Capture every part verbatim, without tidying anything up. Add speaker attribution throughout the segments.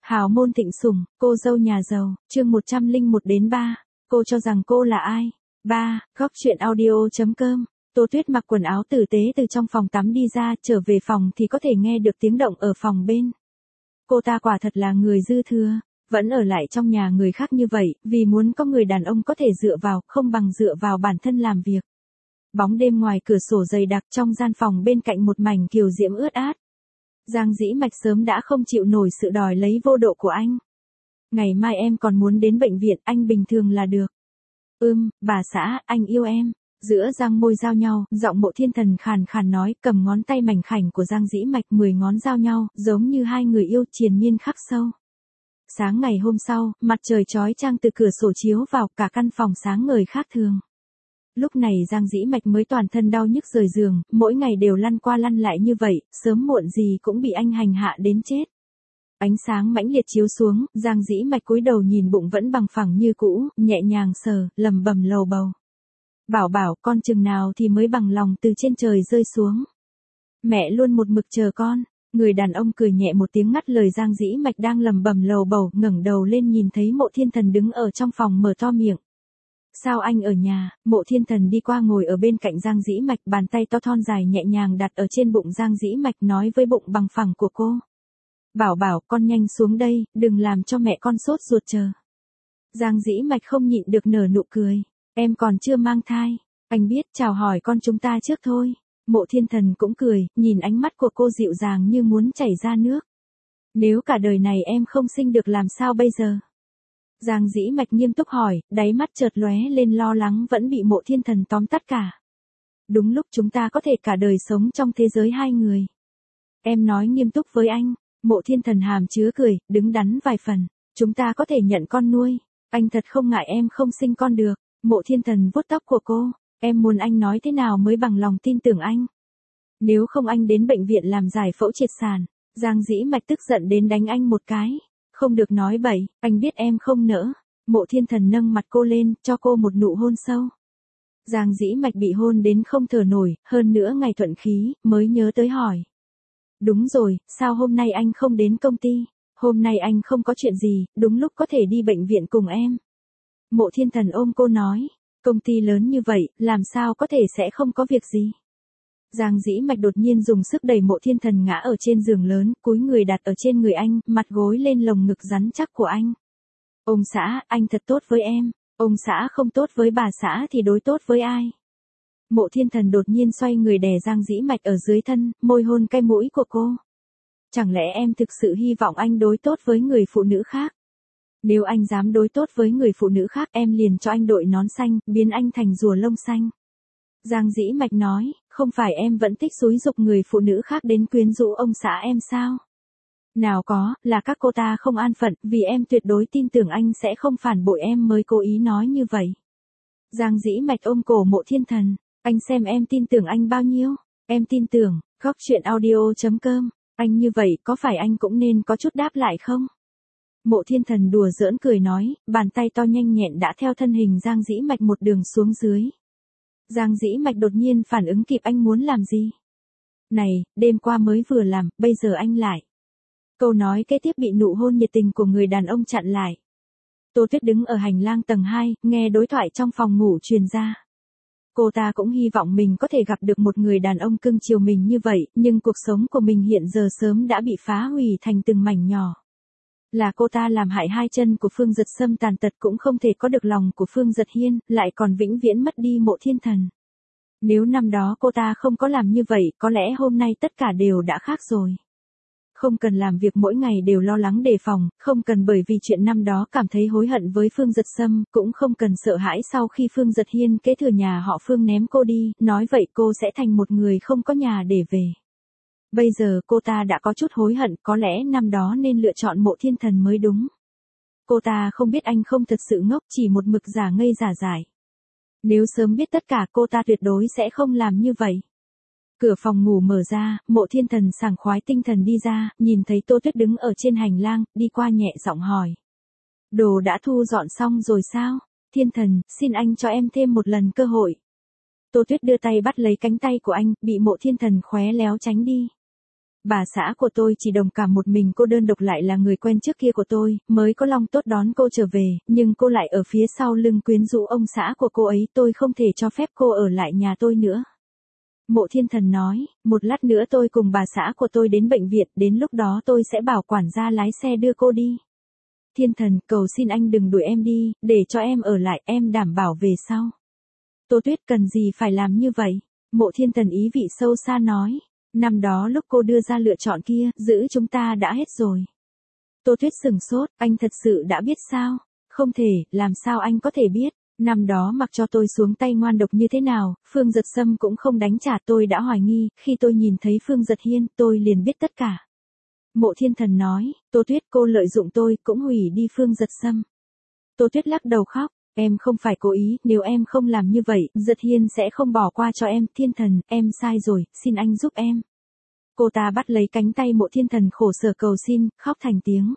Speaker 1: Hào môn thịnh sủng, cô dâu nhà giàu, chương một trăm lẻ một đến ba. Cô cho rằng cô là ai? ba. Góc chuyện audio.com. Tô Tuyết mặc quần áo tử tế từ trong phòng tắm đi ra, trở về phòng thì có thể nghe được tiếng động ở phòng bên. Cô ta quả thật là người dư thừa, vẫn ở lại trong nhà người khác như vậy, vì muốn có người đàn ông có thể dựa vào, không bằng dựa vào bản thân làm việc. Bóng đêm ngoài cửa sổ dày đặc, trong gian phòng bên cạnh một mảnh kiều diễm ướt át. Giang Dĩ Mạch sớm đã không chịu nổi sự đòi lấy vô độ của anh. Ngày mai em còn muốn đến bệnh viện, anh bình thường là được. Ưm, bà xã, anh yêu em. Giữa răng môi giao nhau, giọng Mộ Thiên Thần khàn khàn nói, cầm ngón tay mảnh khảnh của Giang Dĩ Mạch, mười ngón giao nhau, giống như hai người yêu triền miên khắc sâu. Sáng ngày hôm sau, mặt trời chói chang từ cửa sổ chiếu vào, cả căn phòng sáng ngời khác thường. Lúc này Giang Dĩ Mạch mới toàn thân đau nhức rời giường, mỗi ngày đều lăn qua lăn lại như vậy, sớm muộn gì cũng bị anh hành hạ đến chết. Ánh sáng mãnh liệt chiếu xuống, Giang Dĩ Mạch cúi đầu nhìn bụng vẫn bằng phẳng như cũ, nhẹ nhàng sờ, lầm bầm lầu bầu. Bảo bảo, con chừng nào thì mới bằng lòng từ trên trời rơi xuống. Mẹ luôn một mực chờ con. Người đàn ông cười nhẹ một tiếng ngắt lời Giang Dĩ Mạch đang lầm bầm lầu bầu, ngẩng đầu lên nhìn thấy Mộ Thiên Thần đứng ở trong phòng mở to miệng. Sao anh ở nhà? Mộ Thiên Thần đi qua ngồi ở bên cạnh Giang Dĩ Mạch, bàn tay to thon dài nhẹ nhàng đặt ở trên bụng Giang Dĩ Mạch, nói với bụng bằng phẳng của cô. Bảo bảo, con nhanh xuống đây, đừng làm cho mẹ con sốt ruột chờ. Giang Dĩ Mạch không nhịn được nở nụ cười. Em còn chưa mang thai. Anh biết, chào hỏi con chúng ta trước thôi. Mộ Thiên Thần cũng cười, nhìn ánh mắt của cô dịu dàng như muốn chảy ra nước. Nếu cả đời này em không sinh được làm sao bây giờ? Giang Dĩ Mạch nghiêm túc hỏi, đáy mắt chợt lóe lên lo lắng vẫn bị Mộ Thiên Thần tóm tắt cả. Đúng lúc chúng ta có thể cả đời sống trong thế giới hai người. Em nói nghiêm túc với anh. Mộ Thiên Thần hàm chứa cười, đứng đắn vài phần. Chúng ta có thể nhận con nuôi. Anh thật không ngại em không sinh con được. Mộ Thiên Thần vuốt tóc của cô. Em muốn anh nói thế nào mới bằng lòng tin tưởng anh? Nếu không anh đến bệnh viện làm giải phẫu triệt sản. Giang Dĩ Mạch tức giận đến đánh anh một cái. Không được nói bậy, anh biết em không nỡ. Mộ Thiên Thần nâng mặt cô lên, cho cô một nụ hôn sâu. Giang Dĩ Mạch bị hôn đến không thở nổi, hơn nữa ngày thuận khí, mới nhớ tới hỏi. Đúng rồi, sao hôm nay anh không đến công ty? Hôm nay anh không có chuyện gì, đúng lúc có thể đi bệnh viện cùng em. Mộ Thiên Thần ôm cô nói, công ty lớn như vậy, làm sao có thể sẽ không có việc gì? Giang Dĩ Mạch đột nhiên dùng sức đẩy Mộ Thiên Thần ngã ở trên giường lớn, cúi người đặt ở trên người anh, mặt gối lên lồng ngực rắn chắc của anh. Ông xã, anh thật tốt với em. Ông xã không tốt với bà xã thì đối tốt với ai? Mộ Thiên Thần đột nhiên xoay người đè Giang Dĩ Mạch ở dưới thân, môi hôn cái mũi của cô. Chẳng lẽ em thực sự hy vọng anh đối tốt với người phụ nữ khác? Nếu anh dám đối tốt với người phụ nữ khác, em liền cho anh đội nón xanh, biến anh thành rùa lông xanh. Giang Dĩ Mạch nói, không phải em vẫn thích xúi giục người phụ nữ khác đến quyến rũ ông xã em sao? Nào có, là các cô ta không an phận, vì em tuyệt đối tin tưởng anh sẽ không phản bội em mới cố ý nói như vậy. Giang Dĩ Mạch ôm cổ Mộ Thiên Thần, anh xem em tin tưởng anh bao nhiêu? Em tin tưởng. Góc chuyện audio.com. Anh như vậy có phải anh cũng nên có chút đáp lại không? Mộ Thiên Thần đùa giỡn cười nói, bàn tay to nhanh nhẹn đã theo thân hình Giang Dĩ Mạch một đường xuống dưới. Giang Dĩ Mạch đột nhiên phản ứng kịp, anh muốn làm gì? Này, đêm qua mới vừa làm, bây giờ anh lại. Câu nói kế tiếp bị nụ hôn nhiệt tình của người đàn ông chặn lại. Tô Tuyết đứng ở hành lang tầng hai, nghe đối thoại trong phòng ngủ truyền ra. Cô ta cũng hy vọng mình có thể gặp được một người đàn ông cưng chiều mình như vậy, nhưng cuộc sống của mình hiện giờ sớm đã bị phá hủy thành từng mảnh nhỏ. Là cô ta làm hại hai chân của Phương Dật Sâm tàn tật cũng không thể có được lòng của Phương Dật Hiên, lại còn vĩnh viễn mất đi Mộ Thiên Thần. Nếu năm đó cô ta không có làm như vậy, có lẽ hôm nay tất cả đều đã khác rồi. Không cần làm việc mỗi ngày đều lo lắng đề phòng, không cần bởi vì chuyện năm đó cảm thấy hối hận với Phương Dật Sâm, cũng không cần sợ hãi sau khi Phương Dật Hiên kế thừa nhà họ Phương ném cô đi, nói vậy cô sẽ thành một người không có nhà để về. Bây giờ cô ta đã có chút hối hận, có lẽ năm đó nên lựa chọn Mộ Thiên Thần mới đúng. Cô ta không biết anh không thật sự ngốc, chỉ một mực giả ngây giả dại. Nếu sớm biết tất cả cô ta tuyệt đối sẽ không làm như vậy. Cửa phòng ngủ mở ra, Mộ Thiên Thần sảng khoái tinh thần đi ra, nhìn thấy Tô Tuyết đứng ở trên hành lang, đi qua nhẹ giọng hỏi. Đồ đã thu dọn xong rồi sao? Thiên Thần, xin anh cho em thêm một lần cơ hội. Tô Tuyết đưa tay bắt lấy cánh tay của anh, bị Mộ Thiên Thần khóe léo tránh đi. bà xã của tôi chỉ đồng cảm một mình cô, đơn độc lại là người quen trước kia của tôi, mới có lòng tốt đón cô trở về, nhưng cô lại ở phía sau lưng quyến rũ ông xã của cô ấy, tôi không thể cho phép cô ở lại nhà tôi nữa. Mộ Thiên Thần nói, một lát nữa tôi cùng bà xã của tôi đến bệnh viện, đến lúc đó tôi sẽ bảo quản gia lái xe đưa cô đi. Thiên Thần, cầu xin anh đừng đuổi em đi, để cho em ở lại, em đảm bảo về sau. Tô Tuyết, cần gì phải làm như vậy? Mộ Thiên Thần ý vị sâu xa nói, năm đó lúc cô đưa ra lựa chọn kia, giữ chúng ta đã hết rồi. Tô Tuyết sừng sốt, anh thật sự đã biết sao? Không thể, làm sao anh có thể biết? Năm đó mặc cho tôi xuống tay ngoan độc như thế nào, Phương Giật Sâm cũng không đánh trả, tôi đã hoài nghi, khi tôi nhìn thấy Phương Giật Hiên, tôi liền biết tất cả. Mộ Thiên Thần nói, Tô Tuyết, cô lợi dụng tôi, cũng hủy đi Phương Giật Sâm. Tô Tuyết lắc đầu khóc, em không phải cố ý, nếu em không làm như vậy, Giật Hiên sẽ không bỏ qua cho em. Thiên Thần, em sai rồi, xin anh giúp em. Cô ta bắt lấy cánh tay Mộ Thiên Thần khổ sở cầu xin, khóc thành tiếng.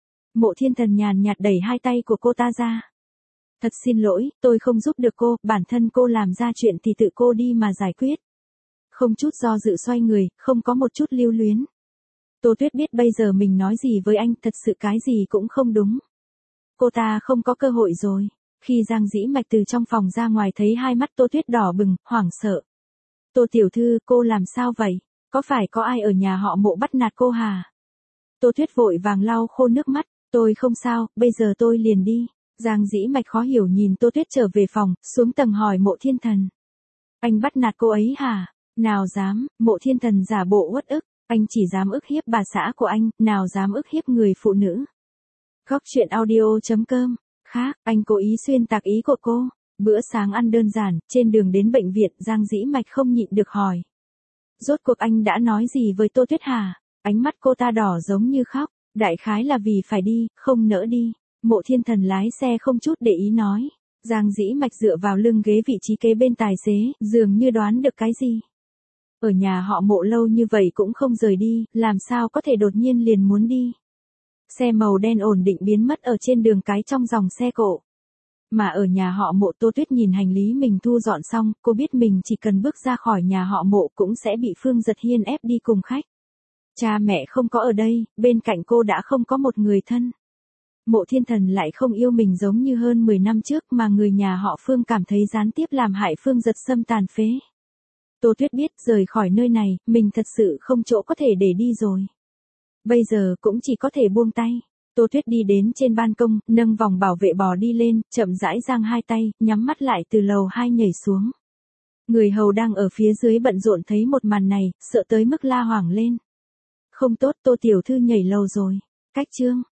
Speaker 1: Mộ Thiên Thần nhàn nhạt đẩy hai tay của cô ta ra. Thật xin lỗi, tôi không giúp được cô, bản thân cô làm ra chuyện thì tự cô đi mà giải quyết. Không chút do dự xoay người, không có một chút lưu luyến. Tô Tuyết biết bây giờ mình nói gì với anh, thật sự cái gì cũng không đúng. Cô ta không có cơ hội rồi. Khi Giang Dĩ Mạch từ trong phòng ra ngoài thấy hai mắt Tô Tuyết đỏ bừng, hoảng sợ. Tô tiểu thư, cô làm sao vậy? Có phải có ai ở nhà họ Mộ bắt nạt cô hả? Tô Tuyết vội vàng lau khô nước mắt, tôi không sao, bây giờ tôi liền đi. Giang Dĩ Mạch khó hiểu nhìn Tô Tuyết trở về phòng, xuống tầng hỏi Mộ Thiên Thần. Anh bắt nạt cô ấy hả? Nào dám, Mộ Thiên Thần giả bộ uất ức, anh chỉ dám ức hiếp bà xã của anh, nào dám ức hiếp người phụ nữ. Góc truyện audio chấm com. Khác, anh cố ý xuyên tạc ý của cô. Bữa sáng ăn đơn giản, trên đường đến bệnh viện, Giang Dĩ Mạch không nhịn được hỏi. Rốt cuộc anh đã nói gì với Tô Tuyết hả? Ánh mắt cô ta đỏ giống như khóc, đại khái là vì phải đi, không nỡ đi. Mộ Thiên Thần lái xe không chút để ý nói. Giang Dĩ Mạch dựa vào lưng ghế vị trí kế bên tài xế, dường như đoán được cái gì. Ở nhà họ Mộ lâu như vậy cũng không rời đi, làm sao có thể đột nhiên liền muốn đi. Xe màu đen ổn định biến mất ở trên đường cái trong dòng xe cộ. Mà ở nhà họ Mộ, Tô Tuyết nhìn hành lý mình thu dọn xong, cô biết mình chỉ cần bước ra khỏi nhà họ Mộ cũng sẽ bị Phương Giật Hiên ép đi cùng khách. Cha mẹ không có ở đây, bên cạnh cô đã không có một người thân. Mộ Thiên Thần lại không yêu mình giống như hơn mười năm trước mà người nhà họ Phương cảm thấy gián tiếp làm hại Phương Giật Sâm tàn phế. Tô Tuyết biết rời khỏi nơi này, mình thật sự không chỗ có thể để đi rồi. Bây giờ cũng chỉ có thể buông tay. Tô Tuyết đi đến trên ban công, nâng vòng bảo vệ bò đi lên, chậm rãi giang hai tay, nhắm mắt lại từ lầu hai nhảy xuống. Người hầu đang ở phía dưới bận rộn thấy một màn này, sợ tới mức la hoảng lên. Không tốt, Tô tiểu thư nhảy lầu rồi. Cách chương.